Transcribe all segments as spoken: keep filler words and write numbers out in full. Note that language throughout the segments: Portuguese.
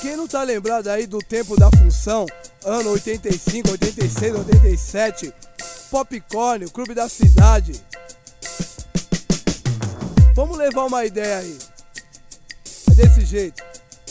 Quem não tá lembrado aí do tempo da função, ano oitenta e cinco, oitenta e seis, oitenta e sete, Popcorn, o Clube da Cidade. Vamos levar uma ideia aí. É desse jeito.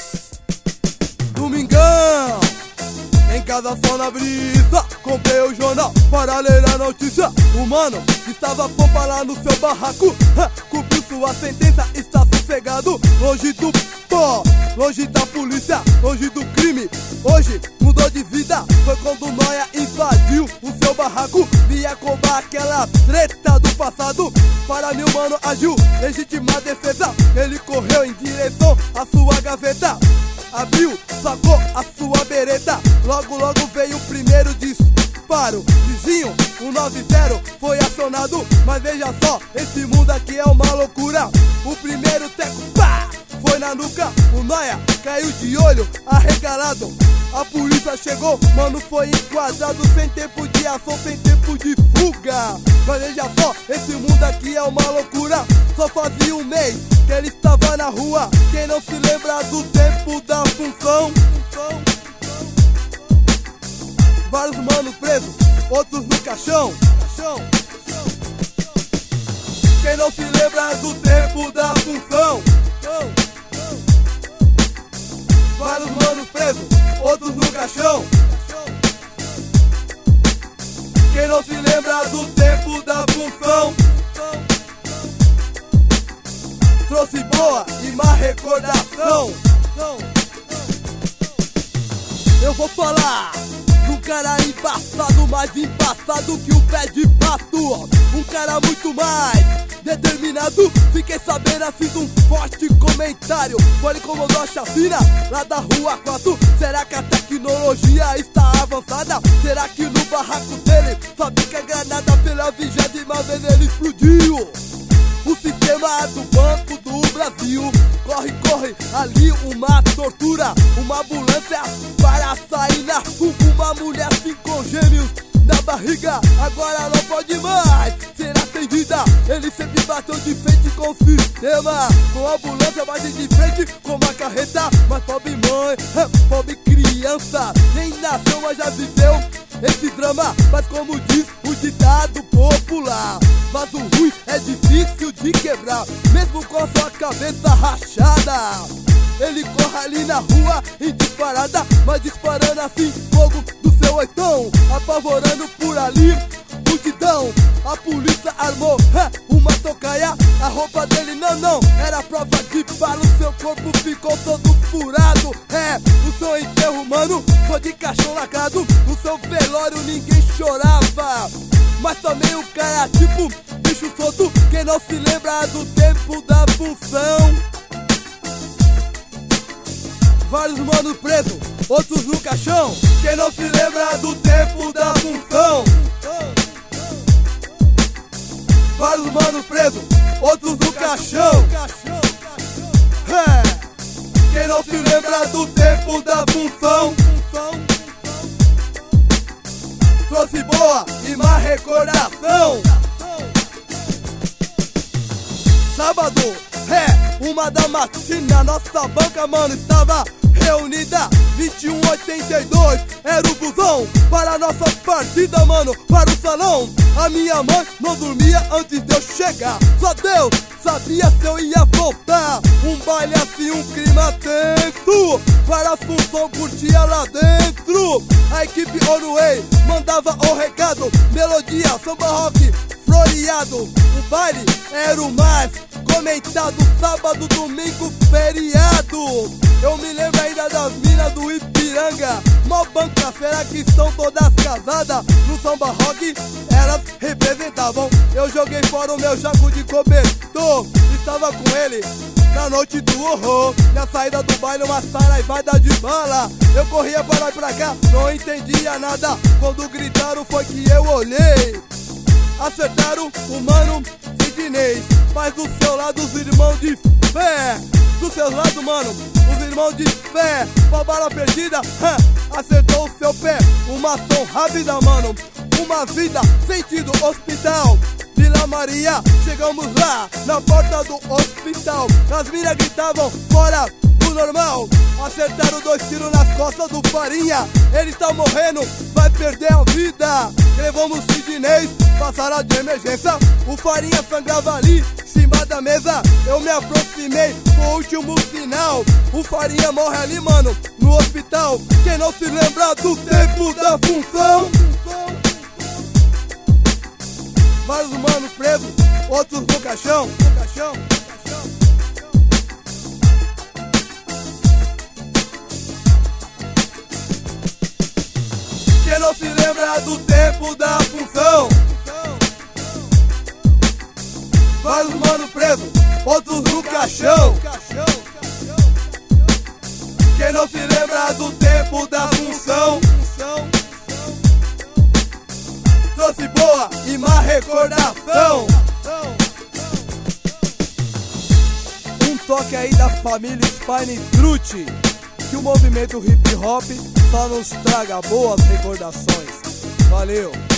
Domingão, em casa só na brisa, comprei o jornal para ler a notícia. O mano estava pompa lá no seu barraco, cumpriu sua sentença, está sossegado. Longe do pó, longe da polícia, longe do crime. Hoje mudou de vida, foi quando o Noia invadiu o seu barraco. Via cobrar aquela treta do passado. Para mim o mano agiu, legítima defesa. Ele correu em direção à sua gaveta, abriu, sacou a sua bereta. Logo, logo veio o primeiro disparo. Vizinho, o noventa foi acionado. Mas veja só, esse mundo aqui é uma loucura. O primeiro teco, pá, foi na nuca. O Noia caiu de olho, arregalado. A polícia chegou, mano, foi enquadrado. Sem tempo de ação, sem tempo de fuga. Mas veja só, esse mundo aqui é uma loucura. Só fazia um mês que ele estava na rua. Quem não se lembra do tempo da função? Vários manos presos, outros no caixão. Quem não se lembra do tempo da função? Vários manos presos, outros no caixão. Quem não se lembra do tempo da função? Trouxe boa e má recordação. Eu vou falar de um cara embaçado, mais embaçado que o pé de pato. Um cara muito mais determinado. Fiquei sabendo, fiz um forte comentário. Foi ele comandou a chacina lá da rua quatro. Será que a tecnologia está avançada? Será que no barraco dele fabrica granada? Pela vigésima vez ele explodiu o sistema do Banco do Brasil. Corre, corre, ali uma tortura. Uma ambulância para sair na fuga. Uma mulher assim com gêmeos na barriga, agora não pode mais ser atendida. Ele sempre bateu de frente com o sistema. Com a ambulância bate de frente com uma carreta. Mas pobre mãe, pobre criança, nem nasceu, mas já viveu esse drama. Mas como diz o ditado popular, mas o ruim é difícil de quebrar, mesmo com sua cabeça rachada. Ele corre ali na rua em disparada, mas disparando assim fogo do seu oitão, apavorando por ali multidão. A polícia armou é, uma tocaia. A roupa dele não, não, era prova de bala. O seu corpo ficou todo furado. É, o seu enterro, mano, foi de caixão lacrado. No seu velório ninguém chorava, mas também o cara tipo bicho solto. Quem não se lembra do tempo da função? Vários manos presos, outros no caixão. Quem não se lembra do tempo da função? Vários manos presos, outros no caixão. É. Quem não se lembra do tempo da função? Trouxe boa e má recordação. Sábado, é, uma da matina, nossa banca, mano, estava reunida. Vinte e um oitenta e dois era o busão para a nossa partida, mano, para o salão. A minha mãe não dormia antes de eu chegar. Só Deus sabia se eu ia voltar. Um baile assim, um clima tenso, para a função curtia lá dentro. A equipe Oruei mandava o recado, melodia, samba rock floreado. O baile era o mais comentado, sábado, domingo, feriado. Eu me lembro ainda das minas do Ipiranga, mó banca, será que são todas casadas? No samba rock elas representavam. Eu joguei fora o meu jaco de cobertor, estava com ele na noite do horror. Na saída do baile uma saraivada de bala. Eu corria para lá e pra cá, não entendia nada. Quando gritaram foi que eu olhei. Acertaram o mano Sidney, mas do seu lado os irmãos de fé. Do seu lado, mano, os irmãos de fé. Uma bala perdida, hum, acertou o seu pé. Uma ação rápida, mano, uma vida, sentido hospital. Vila Maria, chegamos lá, na porta do hospital. As minas gritavam, fora do normal. Acertaram dois tiros nas costas do Farinha. Ele tá morrendo, vai perder a vida. Levamos o Sidney pra sala de emergência. O Farinha sangrava ali, em cima da mesa. Eu me aproximei, foi o último sinal. O Farinha morre ali, mano, no hospital. Quem não se lembra do tempo da função? Vários manos presos, outros no caixão, no caixão. Quem não se lembra do tempo da função? Vários manos presos, outros no caixão. Quem não se lembra do tempo da função? Trouxe boa e má recordação. Um toque aí da família Spine Truth, que o movimento hip hop só nos traga boas recordações. Valeu!